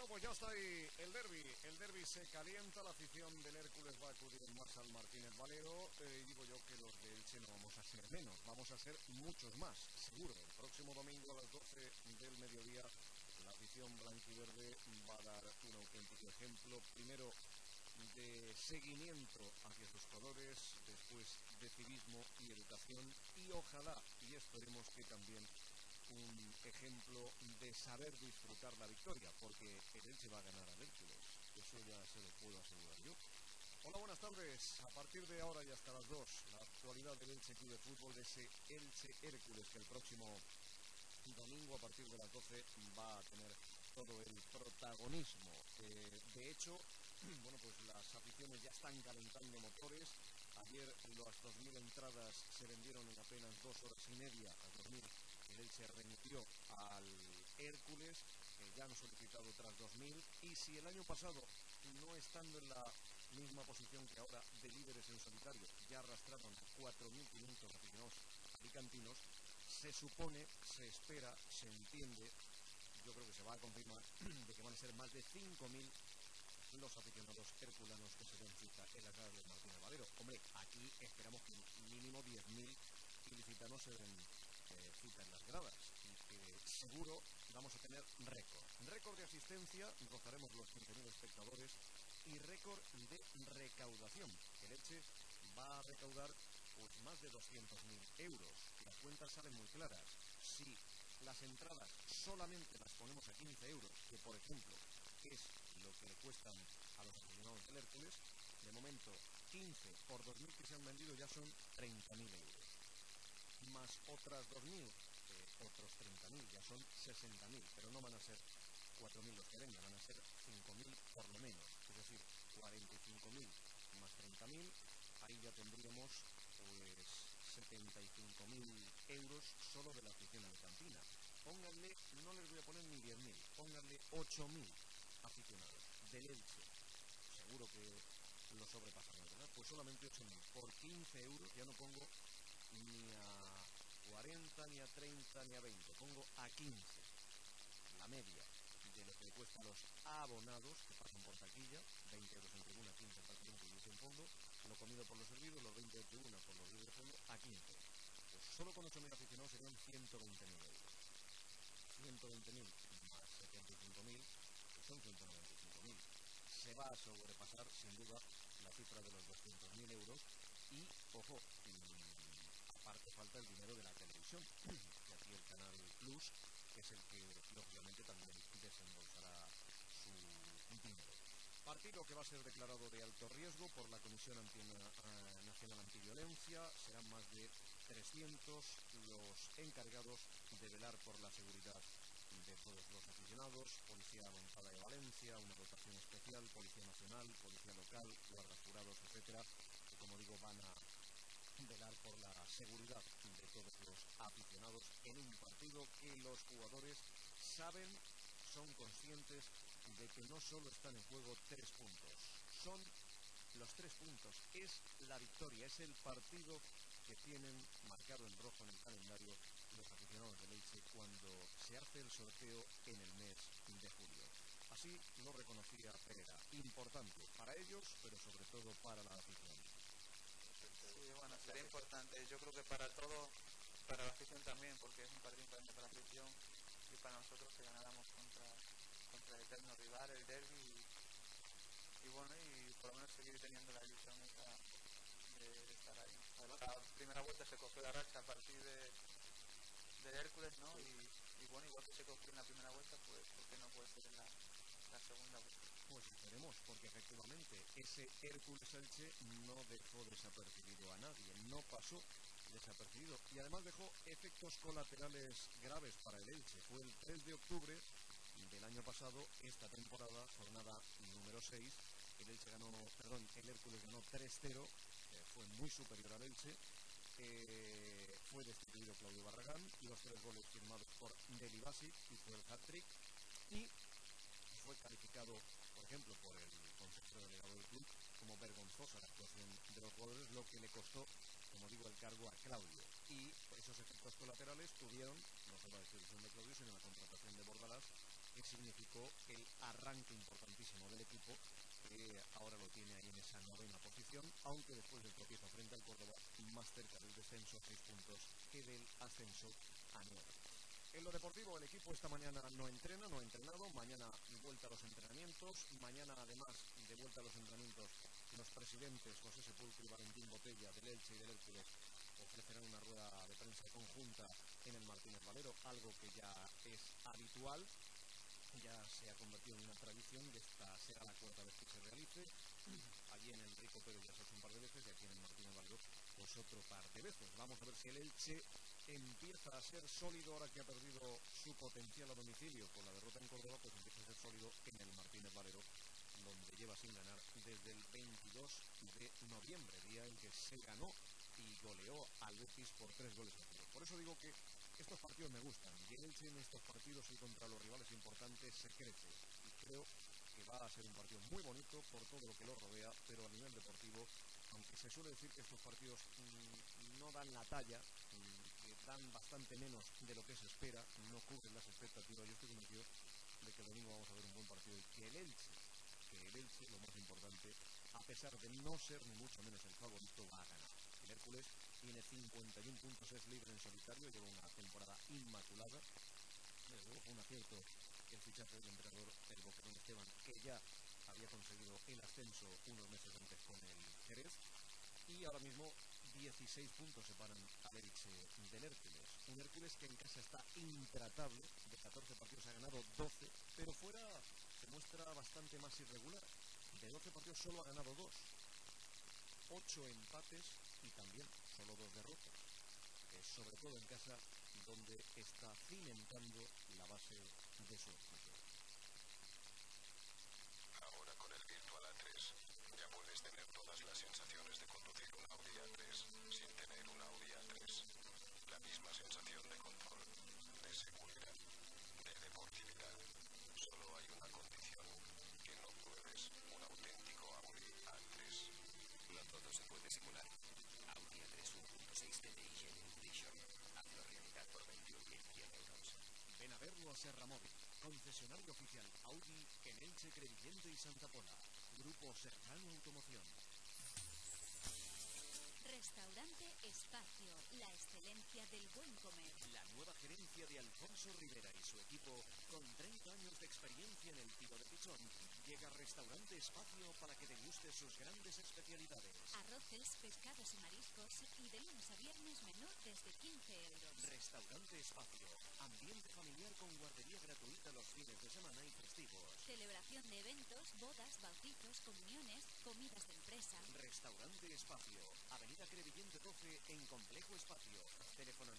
Bueno, pues ya está ahí el derbi. El derbi se calienta, la afición del Hércules va a acudir más al Martínez Valero. Digo yo que los de Elche no vamos a ser menos, vamos a ser muchos más, seguro. El próximo domingo a las 12 del mediodía, la afición blanquiverde va a dar un auténtico ejemplo. Primero, de seguimiento hacia sus colores, después de civismo y educación, y ojalá, y esperemos que también un ejemplo de saber disfrutar la victoria, porque el Elche va a ganar al Hércules, eso ya se lo puedo asegurar yo. Hola, buenas tardes. A partir de ahora y hasta las 2, la actualidad del Elche Club de Fútbol, de ese Elche Hércules que el próximo domingo a partir de las 12 va a tener todo el protagonismo. De hecho, bueno, pues las aficiones ya están calentando motores. Ayer las 2.000 entradas se vendieron en apenas 2 horas y media. A 2.000 el Elche remitió al Hércules, ya han solicitado otras 2.000. Y si el año pasado, no estando en la misma posición que ahora de líderes en solitario, ya arrastraron 4.500 aficionados alicantinos, se supone, se espera, se entiende, yo creo que se va a confirmar, de que van a ser más de 5.000 los aficionados herculanos que se den cita en la grada del Martínez Valero. Hombre, aquí esperamos que mínimo 10.000 ilicitanos se den cita en las gradas, y que seguro vamos a tener récord de asistencia, rozaremos los 15.000 espectadores, y récord de recaudación. El Elche va a recaudar pues más de 200.000 euros. Las cuentas salen muy claras. Si las entradas solamente las ponemos a 15 euros, que por ejemplo es lo que le cuestan a los aficionados del Hércules, de momento 15 por 2.000 que se han vendido ya son 30.000 euros. Más otras 2.000, otros 30.000, ya son 60.000, pero no van a ser 4.000 los que vengan, van a ser 5.000 por lo menos, es decir, 45.000 más 30.000, ahí ya tendríamos pues 75.000 euros solo de la afición alicantina. Pónganle, no les voy a poner ni 10.000, pónganle 8.000 aficionados del Elche, seguro que lo sobrepasamos, ¿verdad? Pues solamente 8.000 por 15 euros, ya no pongo ni a 40, ni a 30, ni a 20, pongo a 15, la media de lo que le cuesta a los abonados que pasan por taquilla, 20 euros en tribuna, 15 en prácticamente y 10 en fondo, lo comido por los servidos, los 20 de tribuna por los 10 de fondo, a 15. Pues solo con 8.000 aficionados serían 120.000 euros. 120.000 más 75.000, que son 195.000. Se va a sobrepasar, sin duda, la cifra de los 200.000 euros. Y, ojo, aparte falta el dinero de la televisión, que aquí el Canal Plus, que es el que, lógicamente, también desembolsará su dinero. Partido que va a ser declarado de alto riesgo por la Comisión Nacional Antiviolencia. Serán más de 300 los encargados de velar por la seguridad de todos los aficionados. Policía Avanzada de Valencia, una dotación especial, Policía Nacional, Policía Local, guardas jurados, etcétera, que, como digo, van a velar por la seguridad de todos los aficionados en un partido que los jugadores saben, son conscientes de que no solo están en juego 3 puntos, son los 3 puntos, es la victoria, es el partido que tienen marcado en rojo en el calendario los aficionados del Elche cuando se hace el sorteo en el mes de julio. Así lo reconocía Pereira, importante para ellos, pero sobre todo para la afición. Sí, bueno, sería importante, yo creo que para todo, para la afición también, porque es un partido importante para la afición y para nosotros que ganáramos contra el eterno rival, el derbi, y bueno, y por lo menos seguir teniendo la ilusión esa de estar ahí. La primera vuelta se cogió la racha a partir del Hércules, ¿no? Y bueno, igual que se cogió en la primera vuelta, pues ¿por qué no puede ser en la segunda vuelta? Pues esperemos, porque efectivamente ese Hércules Elche no dejó desapercibido a nadie, no pasó desapercibido, y además dejó efectos colaterales graves para el Elche. Fue el 3 de octubre del año pasado, esta temporada, jornada número 6, el Hércules ganó 3-0, fue muy superior al Elche. Fue destituido Claudio Barragán y los 3 goles firmados por Deli Basic, hizo el hat-trick, y fue calificado, por ejemplo, por el consejero delegado del club como vergonzosa la actuación de los jugadores, lo que le costó, como digo, el cargo a Claudio. Y esos efectos colaterales tuvieron no solo la destitución de Claudio, sino la contratación de Bordalás, que significó el arranque importantísimo del equipo, que ahora lo tiene ahí en esa 9ª posición, aunque después del tropiezo frente al Córdoba, más cerca del descenso a 6 puntos que del ascenso a 9. En lo deportivo, el equipo esta mañana no ha entrenado, mañana vuelta a los entrenamientos, mañana además de vuelta a los entrenamientos, los presidentes José Sepulcro y Valentín Botella del Elche y del Hércules ofrecerán una rueda de prensa conjunta en el Martínez Valero, algo que ya es habitual, ya se ha convertido en una tradición, y esta será la 4ª vez que se realice. Allí en el Rico Pérez ya se ha hecho un par de veces y aquí en el Martínez Valero pues otro par de veces. Vamos a ver si el Elche empieza a ser sólido ahora que ha perdido su potencial a domicilio con la derrota en Córdoba, pues empieza a ser sólido en el Martínez Valero, donde lleva sin ganar desde el 22 de noviembre, día en que se ganó y goleó al Betis por 3-0. Por eso digo que estos partidos me gustan, y el Elche en estos partidos y contra los rivales importantes se crece, y creo que va a ser un partido muy bonito por todo lo que lo rodea, pero a nivel deportivo, aunque se suele decir que estos partidos no dan la talla, que dan bastante menos de lo que se espera, no cubren las expectativas, yo estoy convencido de que el domingo vamos a ver un buen partido y que el Elche, lo más importante, a pesar de no ser ni mucho menos el favorito, va a ganar. El Hércules tiene 51 puntos, es líder en solitario, lleva una temporada inmaculada. Desde luego fue un acierto el fichaje del entrenador, el Boquerón Esteban, que ya había conseguido el ascenso unos meses antes con el Jerez. Y ahora mismo 16 puntos separan al Elche del Hércules. Un Hércules que en casa está intratable, de 14 partidos ha ganado 12, pero fuera se muestra bastante más irregular. De 12 partidos solo ha ganado 2, 8 empates y también solo 2 derrotas. Es sobre todo en casa donde está cimentando la base de su equipo. Ahora con el Virtual A3 ya puedes tener todas las sensaciones de conducir un Audi A3 sin tener un Audi A3. La misma sensación de control, de seguridad, de deportividad. Solo hay una condición: que no pruebes un auténtico Audi A3. No todo se puede simular. Audi A3 1.6 TDI Genuine Edition. Hazlo realidad por 21.100 euros. Ven a verlo a Serra Móvil, concesionario oficial Audi en Elche, Crevillente y Santa Pola. Grupo Serrano Automoción. Restaurante Espacio, la excelencia del buen comer. La nueva gerencia de Alfonso Rivera y su equipo, con 30 años de experiencia en el tiro de pichón, llega a Restaurante Espacio para que deguste sus grandes especialidades. Arroces, pescados y mariscos, y de lunes a viernes menú desde 15 euros. Restaurante Espacio, ambiente familiar con guardería gratuita los fines de semana y festivos. Celebración de eventos, bodas, bautizos, comuniones, comidas de empresa. Restaurante Espacio, Avenida Crevillente 12 en Complejo Espacio. Teléfono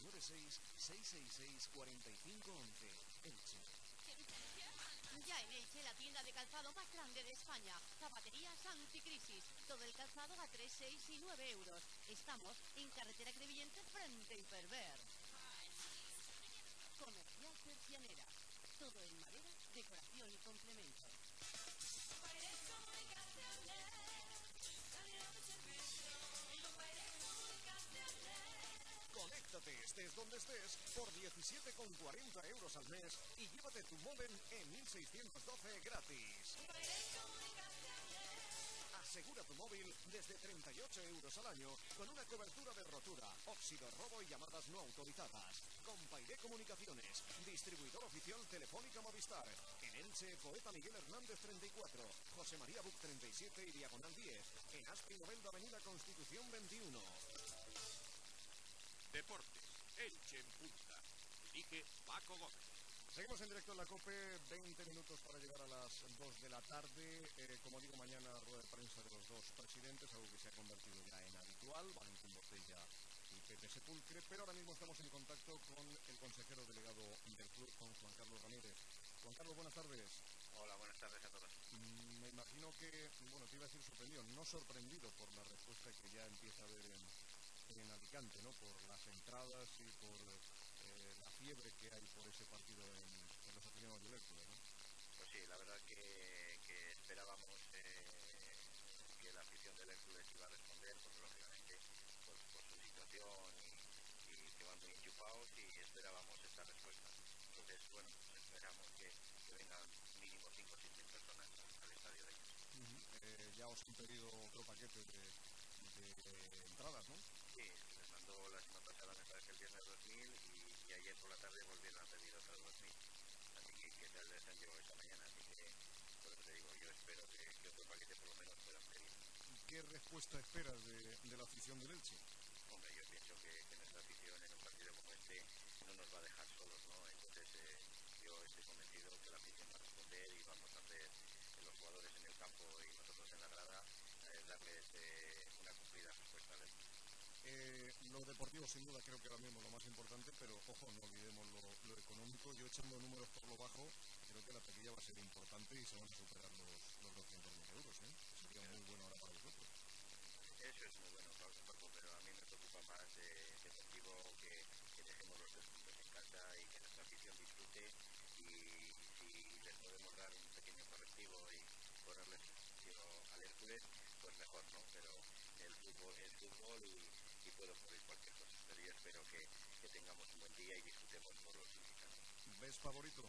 96-666-4511. Elche. Ya en Elche, la tienda de calzado más grande de España. Zapaterías Anticrisis. Todo el calzado a 3, 6 y 9 euros. Estamos en carretera Crevillente frente a Hiperver. Comercial Persianera. Todo en madera, decoración y complementos. Conéctate, estés donde estés, por 17,40 euros al mes y llévate tu móvil en 1612 gratis. Asegura tu móvil desde 38 euros al año con una cobertura de rotura, óxido, robo y llamadas no autorizadas. Compairé Comunicaciones, distribuidor oficial Telefónica Movistar. En Elche, Poeta Miguel Hernández 34, José María Buc 37 y Diagonal 10. En Aspi Novelda, Avenida Constitución 21. Deportes, Elche en punta. Dirige Paco Gómez. Seguimos en directo en la COPE, 20 minutos para llegar a las 2 de la tarde. Como digo, mañana rueda de prensa de los dos presidentes, algo que se ha convertido ya en habitual, Valentín Botella y Pepe Sepulcre, pero ahora mismo estamos en contacto con el consejero delegado del club, con Juan Carlos Ramírez. Juan Carlos, buenas tardes. Hola, buenas tardes a todos. Me imagino que, bueno, te iba a decir sorprendido, no sorprendido por la respuesta que ya empieza a haber en Alicante, ¿no? Por las entradas y por la fiebre que hay por ese partido en los aficionados del Hércules, ¿no? Pues sí, la verdad que esperábamos que la afición del Hércules iba a responder, pues lógicamente, por su situación y que van muy enchufados y esperábamos esta respuesta. Entonces, bueno, esperamos que vengan mínimo 5 o 6 mil personas al estadio de ellos. Ya os han pedido otro paquete de entradas, ¿no? Sí, se les mandó la semana pasada, me parece el viernes 2000 y ayer por la tarde volvieron a pedir otros 2000. Así que se les han llegado esta mañana. Así que, por eso te digo, yo espero que otro paquete por lo menos puedan pedir. ¿Qué respuesta esperas de la afición del Elche? Hombre, yo pienso que nuestra afición en un partido como este no nos va a dejar solos, ¿no? Entonces, yo estoy convencido que la afición va a responder y vamos a hacer los jugadores en el campo y nosotros en la grada darles una cumplida respuesta del Lo deportivo sin duda creo que ahora mismo es lo más importante, pero ojo, no olvidemos lo económico. Yo echando números por lo bajo, creo que la taquilla va a ser importante y se van a superar los 200.000 euros, ¿eh? Sería muy bueno ahora para vosotros. Eso es muy bueno, Paco, pero a mí me preocupa más deportivo que dejemos los 3 puntos en casa y que nuestra afición disfrute, y si les podemos dar un pequeño correctivo y ponerles al Hércules, pues mejor, ¿no? Pero el fútbol es fútbol y puede ocurrir cualquier cosa, pero yo espero que tengamos un buen día y disfrutemos por los visitantes. ¿Ves favorito?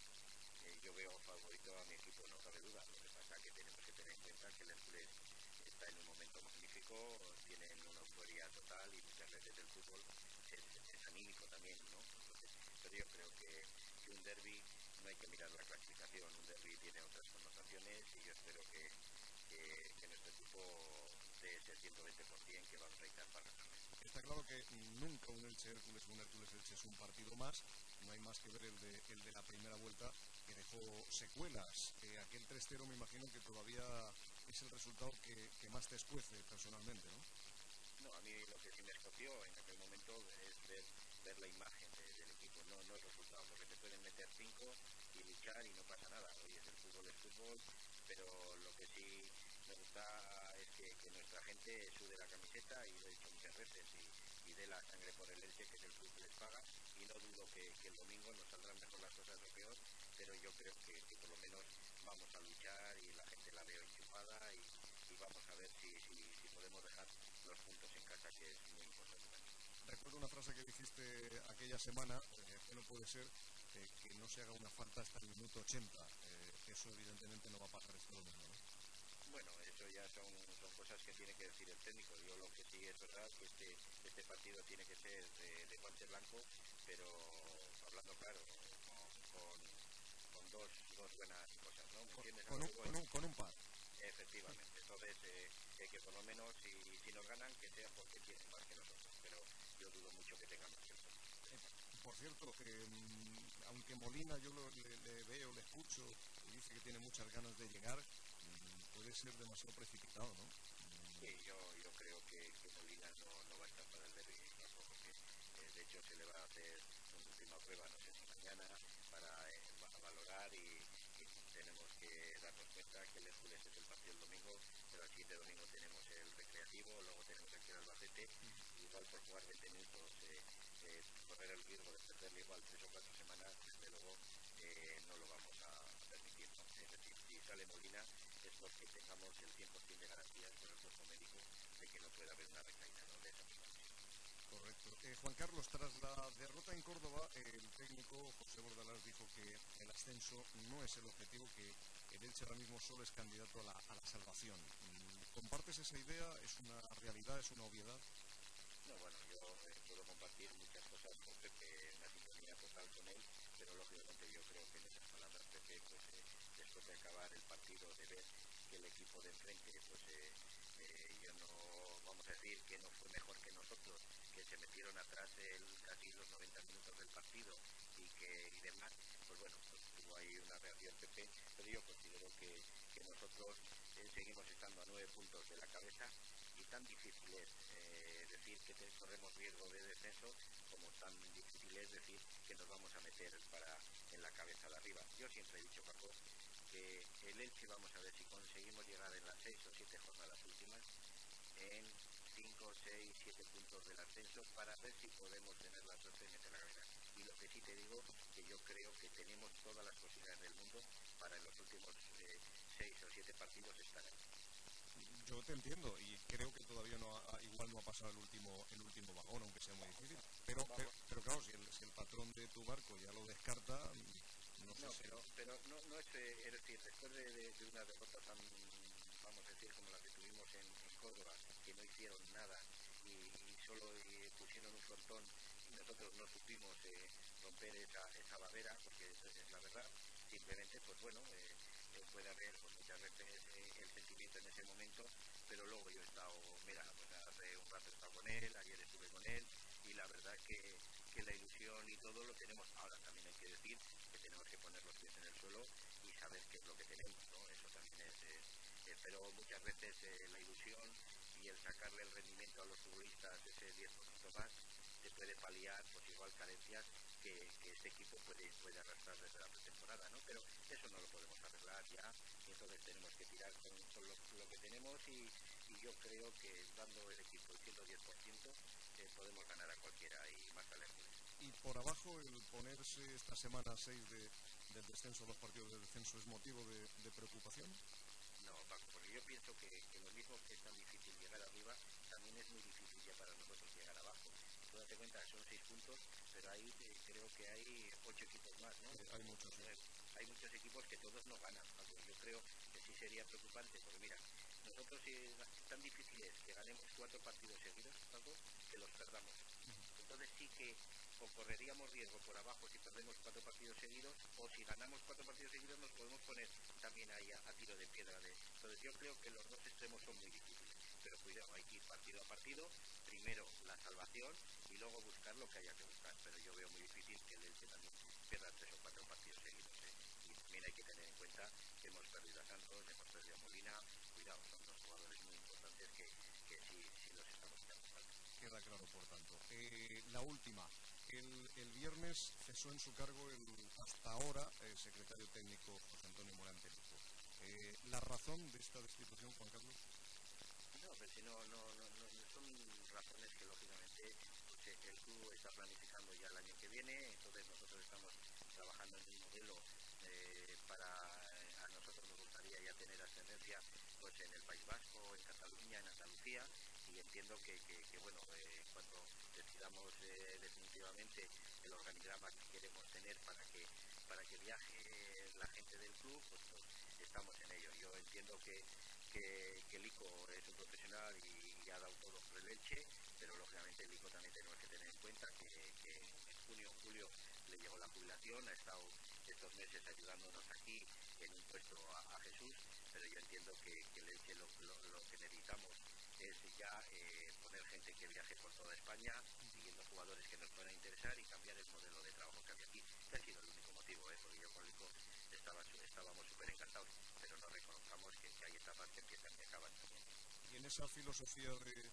Yo veo favorito a mi equipo, no cabe duda. Lo que pasa es que tenemos que tener en cuenta que el Hércules está en un momento magnífico, tienen una euforia total y muchas veces el fútbol es anímico también, ¿no? Entonces, pero yo creo que un derbi no hay que mirar la clasificación, un derbi tiene otras connotaciones y yo espero que nuestro equipo dé ese 120% que vamos a necesitar para ganar. Está claro que nunca un Elche-Hércules o un Hércules-Elche es un partido más. No hay más que ver el de la primera vuelta, que dejó secuelas. Aquel 3-0 me imagino que todavía es el resultado que más te escuece personalmente, ¿no? No, a mí lo que sí me escoció en aquel momento es ver la imagen del equipo, no el resultado, porque te pueden meter 5 y luchar y no pasa nada. Oye, el fútbol es fútbol, pero lo que sí me gusta es que nuestra gente sude la camiseta, y lo he dicho muchas veces, y dé la sangre por el Elche, que es el club que les paga, y no dudo que el domingo nos saldrán mejor las cosas o peor, pero yo creo que por lo menos vamos a luchar y la gente la veo enchufada y vamos a ver si podemos dejar los puntos en casa, que es muy importante también. Recuerdo una frase que dijiste aquella semana, que no puede ser que no se haga una falta hasta el minuto 80. Eso evidentemente no va a pasar este domingo, ¿no? Bueno, eso ya son cosas que tiene que decir el técnico. Yo lo que sí es verdad que este partido tiene que ser de guante blanco, pero hablando claro, con dos buenas cosas, ¿no? ¿Me entiendes? Con un par. Efectivamente. Entonces, que por lo menos si nos ganan, que sea porque tienen más que nosotros, pero yo dudo mucho que tengan más que nosotros. Por cierto, aunque Molina yo le veo, le escucho y dice que tiene muchas ganas de llegar, puede ser demasiado precipitado, ¿no? Sí, yo creo que Molina no va a estar para el derbi, porque de hecho se le va a hacer una última prueba, no sé si mañana, para valorar, y tenemos que darnos cuenta que el Hércules es el partido el domingo, pero el siguiente domingo tenemos el Recreativo, luego tenemos aquí el Albacete, y igual por jugar 20 minutos, correr el riesgo de perderle igual 3 o 4 semanas, desde luego no lo vamos a permitir, ¿no? Es decir, si sale Molina es porque tengamos el 100% de garantías con el cuerpo médico de que no pueda haber una recaída, ¿no? De esa misma manera. Correcto. Juan Carlos, tras la derrota en Córdoba, el técnico José Bordalás dijo que el ascenso no es el objetivo, que el Elche ahora mismo solo es candidato a la salvación. ¿Compartes esa idea? ¿Es una realidad? ¿Es una obviedad? No, bueno, yo puedo compartir muchas cosas con Pepe, una sintonía total con él, pero lógicamente yo creo que en esas palabras Pepe, pues después de acabar el partido, de ver que el equipo de enfrente, pues yo no, vamos a decir que no fue mejor que nosotros, que se metieron atrás casi los 90 minutos del partido y demás, pues bueno, pues tuvo ahí una reacción Pepe, pero yo considero que nosotros seguimos estando a 9 puntos de la cabeza, y tan difícil es decir que corremos riesgo de descenso, como tan difícil es decir que nos vamos a meter en la cabeza de arriba. Yo siempre he dicho, Paco, que el Elche, vamos a ver si conseguimos llegar en las 6 o 7 jornadas últimas en 5, 6, 7 puntos del ascenso, para ver si podemos tener la suerte de meter la cabeza. Y lo que sí te digo, que yo creo que tenemos todas las posibilidades del mundo para en los últimos 6 o 7 partidos estar ahí. Yo te entiendo y creo que todavía igual no ha pasado el último vagón, aunque sea muy difícil. Pero claro, si el patrón de tu barco ya lo descarta, No sé No, si... pero no es decir, después de una derrota tan, vamos a decir, como la que tuvimos en Córdoba, que no hicieron nada y solo pusieron un frontón y nosotros no supimos romper esa barrera, porque es la verdad, simplemente, pues bueno, puede haber pues, muchas veces el sentimiento en ese momento, pero luego yo he estado, mira, pues hace un rato he estado con él, ayer estuve con él, y la verdad que la ilusión y todo lo tenemos. Ahora también hay que decir que tenemos que poner los pies en el suelo y saber qué es lo que tenemos, ¿no? Eso también pero muchas veces la ilusión y el sacarle el rendimiento a los futbolistas ese 10% más te puede paliar pues igual carencias que este equipo puede arrastrar desde la pretemporada, ¿no? Pero eso no lo podemos arreglar ya y entonces tenemos que tirar con lo que tenemos y yo creo que dando el equipo el 110% podemos ganar a cualquiera y más al Hércules. Y por abajo, el ponerse esta semana 6 del descenso, 2 partidos de descenso, ¿es motivo de preocupación? No, Paco, porque yo pienso que lo mismo que es tan difícil llegar arriba, también es muy difícil ya para nosotros llegar abajo. Tú date cuenta, son 6 puntos, pero ahí creo que hay 8 equipos más, ¿no? Hay muchos, sí. Hay muchos equipos que todos no ganan, Paco. Yo creo que sí sería preocupante, porque mira, nosotros tan difícil es que ganemos 4 partidos seguidos, Paco, que los perdamos. Entonces sí que o correríamos riesgo por abajo si perdemos 4 partidos seguidos, o si ganamos 4 partidos seguidos nos podemos poner también ahí a tiro de piedra. Entonces yo creo que los dos extremos son muy difíciles, pero cuidado, hay que ir partido a partido, primero la salvación y luego buscar lo que haya que buscar, pero yo veo muy difícil que el Elche también pierda 3 o 4 partidos seguidos, y también hay que tener en cuenta que hemos perdido a Santos, hemos perdido a Molina, cuidado, son dos jugadores muy importantes que sí los estamos quedando falta. Queda claro, por tanto. La última. El viernes cesó en su cargo el hasta ahora secretario técnico José Antonio Morante Luco. ¿La razón de esta destitución, Juan Carlos? No, pero si no son razones que lógicamente pues, el club está planificando ya el año que viene, entonces nosotros estamos trabajando en un modelo a nosotros nos gustaría ya tener ascendencia pues en el País Vasco, en Cataluña, en Andalucía, y entiendo que bueno, cuando decidamos definitivamente el organigrama que queremos tener para que viaje la gente del club, pues estamos en ello. Yo entiendo que Lico es un profesional y ha dado todo por el Elche, pero lógicamente Lico también tenemos que tener en cuenta que en junio o julio le llegó la jubilación, ha estado estos meses ayudándonos aquí en un puesto a Jesús, pero yo entiendo que el Elche lo que necesitamos es ya poner gente que viaje por toda España, siguiendo jugadores que nos puedan interesar y cambiar el modelo de trabajo que había aquí, que ha sido el único motivo, porque yo con Lico estábamos súper encantados, pero no reconozcamos que hay etapas que empiezan y acaban también. Y en esa filosofía de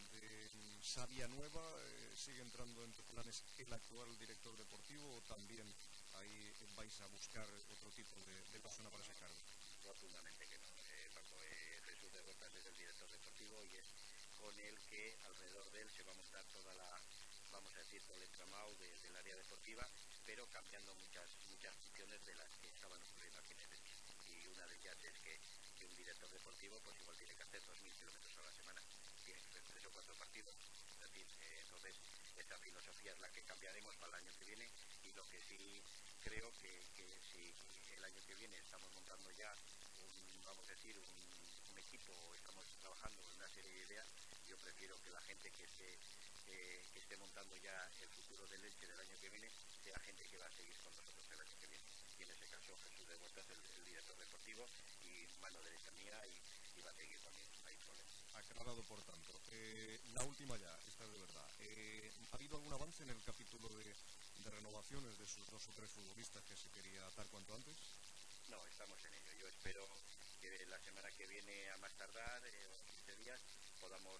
savia nueva, ¿sigue entrando en tus planes el actual director deportivo o también ahí vais a buscar otro tipo de persona para ese cargo? Rotundamente que no, Paco. Jesús de Rotas es el director deportivo y es con el que alrededor de él se va a montar toda la, vamos a decir, todo el entramado del área deportiva, pero cambiando muchas funciones de las que estaban ocurriendo aquí en el Elche. Y una de ellas es que un director deportivo pues igual tiene que hacer 2.000 kilómetros a la semana, tiene que hacer 3 o 4 partidos. Es decir, entonces esta filosofía es la que cambiaremos para el año que viene, y lo que sí creo que si el año que viene estamos montando ya vamos a decir, un equipo, estamos trabajando en una serie de ideas, yo prefiero que la gente que esté montando ya el futuro del Elche del año que viene sea gente que va a seguir con nosotros el año que viene. Y en ese caso Jesús de Huertas es el director deportivo y mano derecha mía y va a seguir también, no hay problema. Aclarado, por tanto. La última ya, esta de verdad. ¿Ha habido algún avance en el capítulo de renovaciones de sus 2 o 3 futbolistas que se quería atar cuanto antes? No, estamos en ello. Yo espero que la semana que viene, a más tardar, 15 días, podamos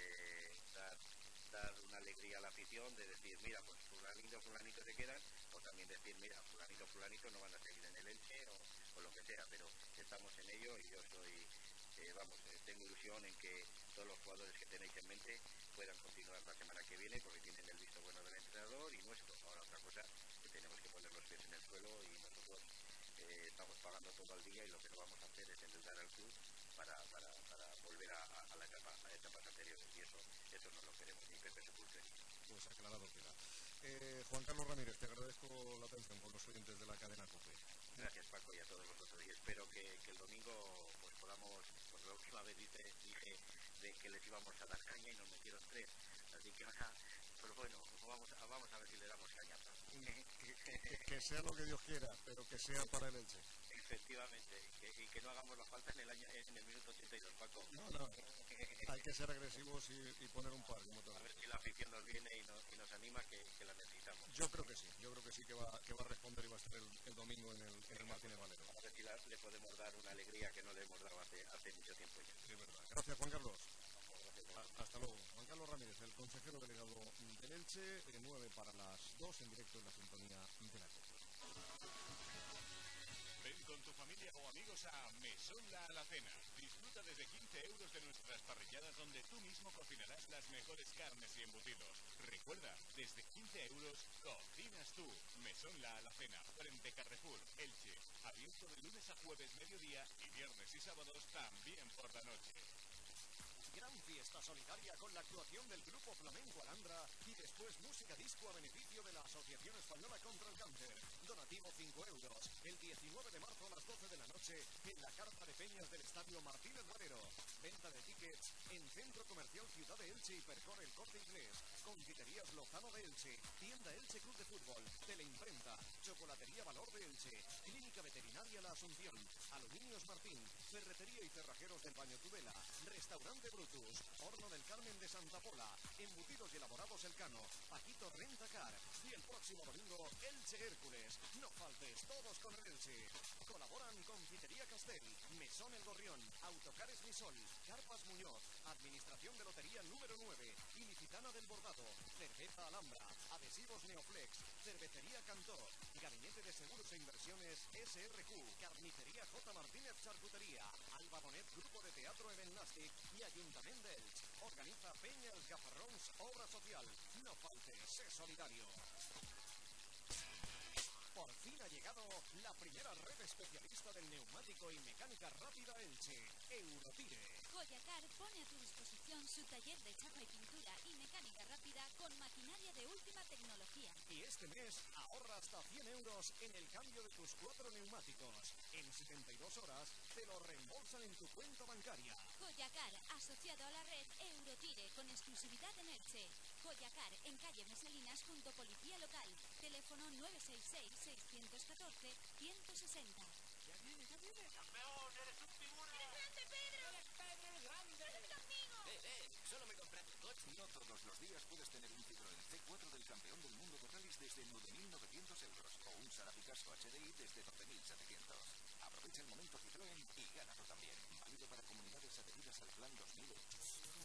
dar una alegría a la afición de decir, mira, pues fulanito se quedan, o también decir, mira, fulanito no van a seguir en el Elche o lo que sea, pero estamos en ello y yo soy, tengo ilusión en que todos los jugadores que tenéis en mente puedan continuar la semana que viene porque tienen el visto bueno del entrenador y nuestro. Ahora otra cosa, que tenemos que poner los pies en el suelo y nosotros estamos pagando todo al día y lo que no vamos a hacer es endeudar al club para volver a las etapas anteriores, y eso no lo queremos, ni Pepe Sepulcre. Pues aclarado queda. Juan Carlos Ramírez, te agradezco la atención con los oyentes de la cadena COPE. Gracias, Paco, y a todos vosotros. Y espero que el domingo pues podamos, pues la última vez dije de que les íbamos a dar caña y nos metieron 3. Así que ahora, pues bueno, vamos a ver si le damos caña. Que sea lo que Dios quiera, pero que sea para el Elche. Efectivamente, y que no hagamos la falta en el minuto 82, Paco. No, hay que ser agresivos y poner un par, como todo. A ver si la afición nos viene y nos anima, que la necesitamos. Yo creo que sí que va a responder y va a estar el domingo en el Martínez Valero. A ver si le podemos dar una alegría que no le hemos dado hace mucho tiempo ya. Sí, verdad. Gracias, Juan Carlos. Hasta luego. Juan Carlos Ramírez, el consejero delegado del Elche, 9 para las 2 en directo en la sintonía de la COPE. Ven con tu familia o amigos a Mesón La Alacena. Disfruta desde 15 euros de nuestras parrilladas donde tú mismo cocinarás las mejores carnes y embutidos. Recuerda, desde 15 euros cocinas tú. Mesón La Alacena, frente Carrefour, Elche. Abierto de lunes a jueves mediodía y viernes y sábados también por la noche. Gran fiesta solidaria con la actuación del Grupo Flamenco Alhambra y después música disco a beneficio de la Asociación Española contra el Cáncer. Donativo 5 euros. El 19 de marzo a las 12 de la noche en la carpa de peñas del Estadio Martínez Valero. Venta de tickets en Centro Comercial Ciudad de Elche y Percor El Corte Inglés. Confiterías Lozano de Elche. Tienda Elche Club de Fútbol. Teleimprenta. Chocolatería Valor de Elche. Clínica Veterinaria La Asunción. Aluminios Martín. Ferretería y cerrajeros del Baño Tudela. Restaurante Brutus. Horno del Carmen de Santa Pola. Embutidos y elaborados Elcano. Paquito Rentacar. Y el próximo domingo, Elche Hércules. No faltes, todos con el Elche. Colaboran Confitería Castel, Mesón El Gorrión, Autocares Misol, Carpas Muñoz, Administración de Lotería número 9, Ilicitana del Bordado, Cerveza Alhambra, Adhesivos Neoflex, Cervecería Cantor, Gabinete de Seguros e Inversiones SRQ, Carnicería J. Martínez Charcutería, Alba Bonet Grupo de Teatro Evenlastic y Ayuntamiento de Elche. Organiza Peña El Gafarrons Obra Social. No faltes, sé solidario. Por fin ha llegado la primera red especialista del neumático y mecánica rápida Elche, Eurotire. Joyacar pone a tu disposición su taller de chapa y pintura y mecánica rápida con maquinaria de última tecnología. Y este mes ahorra hasta 100 euros en el cambio de tus 4 neumáticos. En 72 horas te lo reembolsan en tu cuenta bancaria. Joyacar, asociado a la red Eurotire con exclusividad en Elche. Joyacar, en calle Mesalinas junto Policía Local. Teléfono 966-614-160. ¡Ya viene! ¡Campeón, eres un figura! ¡Eres grande, Pedro! ¡Eres Pedro el grande! ¡Eres conmigo! Solo me compré tu coche. No todos los días puedes tener un Citroën C4 del campeón del mundo de rallies desde 9.900 euros o un Sara Picasso HDI desde 12.700. Aprovecha el momento Citroën y gánalo también. Válido para comunidades adheridas al plan 2008.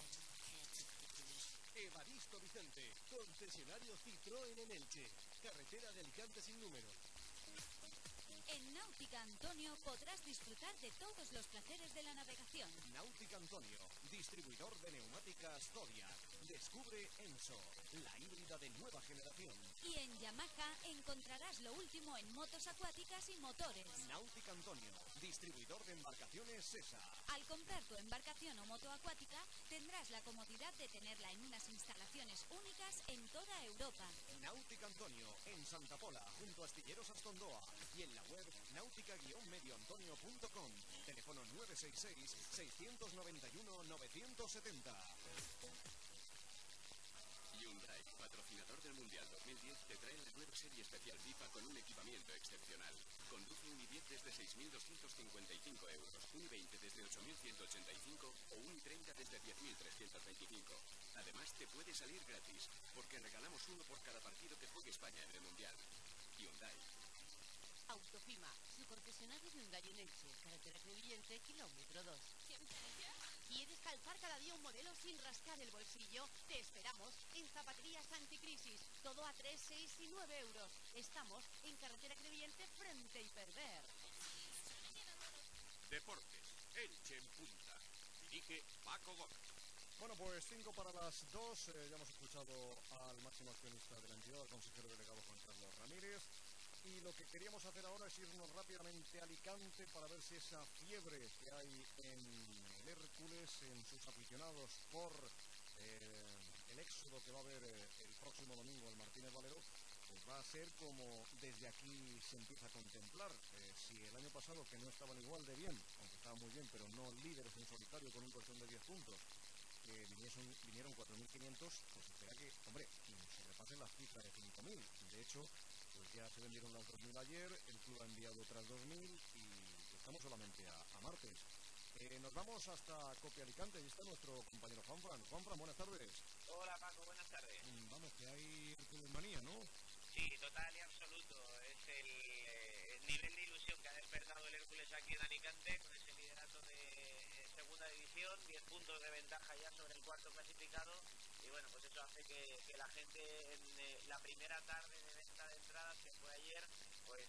Evaristo Vicente, concesionario Citroën en Elche. Carretera de Alicante sin número. En Náutica Antonio podrás disfrutar de todos los placeres de la navegación. Náutica Antonio, distribuidor de neumáticas Zodiac. Descubre Enso, la híbrida de nueva generación. Y en Yamaha encontrarás lo último en motos acuáticas y motores. Náutica Antonio, distribuidor de embarcaciones Sesa. Al comprar tu embarcación o moto acuática, tendrás la comodidad de tenerla en unas instalaciones únicas en toda Europa. Náutica Antonio, en Santa Pola, junto a Astilleros Astondoa. Y en la web náutica-medioantonio.com. Teléfono 966-691-970. Hyundai, patrocinador del Mundial 2010, te trae la nueva serie especial FIFA con un equipamiento excepcional. Conduce un i10 desde 6.255 euros, un i20 desde 8.185 o un i30 desde 10.325. Además, te puede salir gratis, porque regalamos uno por cada partido que juegue España en el Mundial. Hyundai. Autofima, su concesionario Hyundai en Elche, carretera Crevillente, kilómetro 2. ¿Quieres calzar cada día un modelo sin rascar el bolsillo? Te esperamos en Zapaterías Anticrisis, todo a 3, 6 y 9 euros. Estamos en carretera Crevillente frente a Hiperver. Deportes, Elche en punta. Dirige Paco Gómez. Bueno, pues 5 para las 2. Ya hemos escuchado al máximo accionista de la entidad, al consejero delegado Juan Carlos Ramírez. Y lo que queríamos hacer ahora es irnos rápidamente a Alicante para ver si esa fiebre que hay en el Hércules, en sus aficionados por el éxodo que va a haber el próximo domingo el Martínez Valero, pues va a ser como desde aquí se empieza a contemplar. Si el año pasado, que no estaban igual de bien, aunque estaban muy bien, pero no líderes en solitario con un colchón de 10 puntos, vinieron 4.500, pues espera que, hombre, se repasen las cifras de 5.000. De hecho, pues ya se vendieron las 2.000 ayer, el club ha enviado otras 2.000 y estamos solamente a martes. Nos vamos hasta Copia Alicante, y está nuestro compañero Juanfran. Juanfran, buenas tardes. Hola Paco, buenas tardes. Vamos, que hay manía, ¿no? Sí, total y absoluto. Es el nivel de ilusión que ha despertado el Hércules aquí en Alicante con ese liderato de segunda división, 10 puntos de ventaja ya sobre el cuarto clasificado. Y bueno, pues eso hace que la gente en la primera tarde de venta de entradas, que fue ayer, pues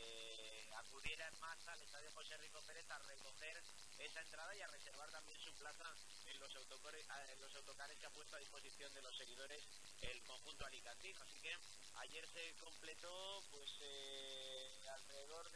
acudiera en masa al estadio José Rico Pérez a recoger esa entrada y a reservar también su plaza en los autocares que ha puesto a disposición de los seguidores el conjunto alicantino. Así que ayer se completó pues alrededor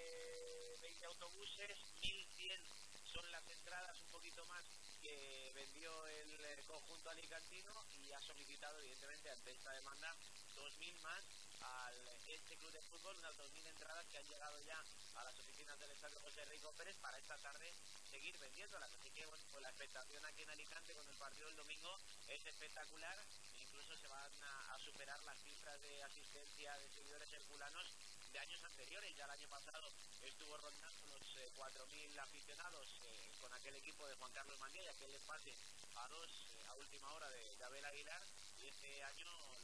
de 20 autobuses, 1.100 son las entradas, un poquito más, que vendió el conjunto alicantino, y ha solicitado evidentemente ante esta demanda 2.000 más al Elche Club de Fútbol, unas 2.000 entradas que han llegado ya a las oficinas del estadio José Rico Pérez para esta tarde seguir vendiéndolas. Así que bueno, pues la expectación aquí en Alicante con el partido del domingo es espectacular. Incluso se van a superar las cifras de asistencia de seguidores herculanos de años anteriores. Ya el año pasado estuvo rondando los 4.000 aficionados con aquel equipo de Juan Carlos Mandía y aquel empate a 2 a última hora de Abel Aguilar, y este año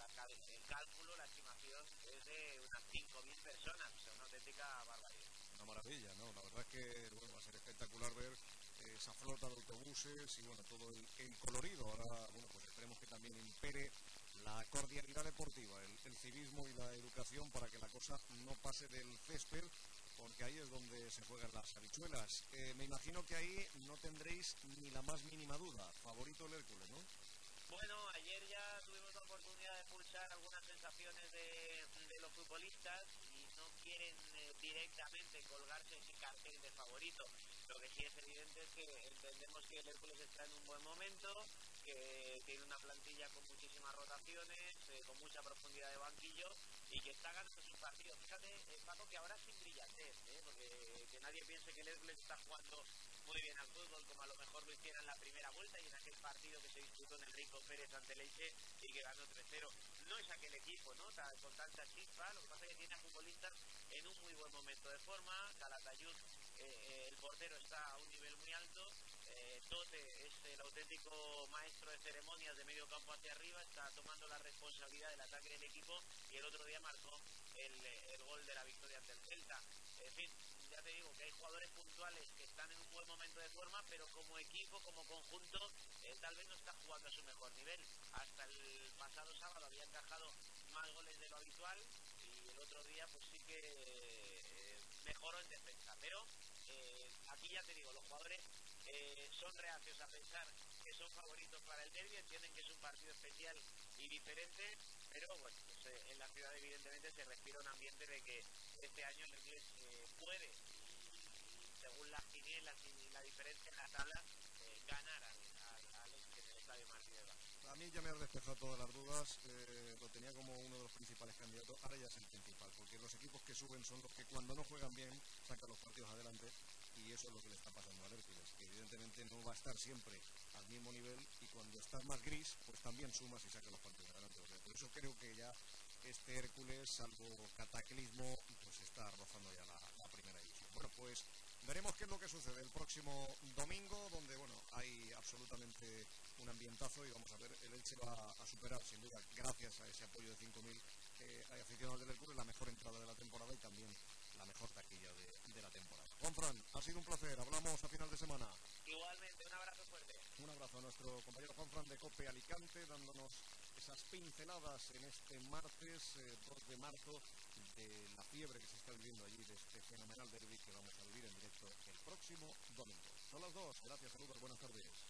el cálculo, la estimación es de unas 5.000 personas, o sea, una auténtica barbaridad. Una maravilla, ¿no? La verdad es que bueno, va a ser espectacular ver esa flota de autobuses y bueno, todo el colorido. Ahora, bueno, pues esperemos que también impere la cordialidad deportiva, el civismo y la educación, para que la cosa no pase del césped, porque ahí es donde se juegan las habichuelas. Me imagino que ahí no tendréis ni la más mínima duda. Favorito el Hércules, ¿no? Bueno, ayer ya tuvimos la oportunidad de pulsar algunas sensaciones de los futbolistas y no quieren directamente colgarse ese cartel de favorito. Lo que sí es evidente es que entendemos que el Hércules está en un buen momento, que tiene una plantilla con muchísimas rotaciones, con mucha profundidad de banquillo y que está ganando sus partidos. Fíjate, Paco, que ahora sin brillantez, porque que nadie piense que el Hércules está jugando muy bien al fútbol, como a lo mejor lo hiciera en la primera vuelta y en aquel partido que se disputó en el Rico Pérez ante el Elche y que ganó 3-0. No es aquel equipo, ¿no?, con tanta chispa. Lo que pasa es que tiene a futbolistas en un muy buen momento de forma. Calatayud, el portero, está a un nivel muy alto. Tote es el auténtico maestro de ceremonias de medio campo hacia arriba, está tomando la responsabilidad del ataque del equipo y el otro día marcó el gol de la victoria ante el Celta. En fin, ya te digo que hay jugadores puntuales que están en un buen momento de forma, pero como equipo, como conjunto, tal vez no está jugando a su mejor nivel. Hasta el pasado sábado había encajado más goles de lo habitual y el otro día pues sí que mejoró en defensa, pero aquí ya te digo, los jugadores son reacios a pensar que son favoritos para el derbi, entienden que es un partido especial y diferente, pero bueno, pues, en la ciudad evidentemente se respira un ambiente de que este año el Hércules puede, y según las quinielas y la diferencia en la tabla, ganar al Elche en el estadio Martínez Valero. A mí ya me has despejado todas las dudas, lo tenía como uno de los principales candidatos, ahora ya es el principal, porque los equipos que suben son los que cuando no juegan bien sacan los partidos adelante, y eso es lo que le está pasando al Hércules, que evidentemente no va a estar siempre al mismo nivel, y cuando estás más gris, pues también sumas y sacas los partidos adelante. O sea, por eso creo que ya este Hércules, salvo cataclismo, pues está rozando ya la primera división. Bueno, pues veremos qué es lo que sucede el próximo domingo, donde bueno, hay absolutamente un ambientazo y vamos a ver, el Elche va a superar sin duda, gracias a ese apoyo de 5.000 aficionados del Hércules, la mejor entrada de la temporada y también la mejor taquilla de la temporada. Juanfran, ha sido un placer, hablamos a final de semana. Igualmente, un abrazo fuerte. Un abrazo a nuestro compañero Juanfran de COPE Alicante, dándonos esas pinceladas en este martes 2 de marzo de la fiebre que se está viviendo allí, de este fenomenal derbi que vamos a vivir en directo el próximo domingo. Son las 2, gracias, saludos, buenas tardes.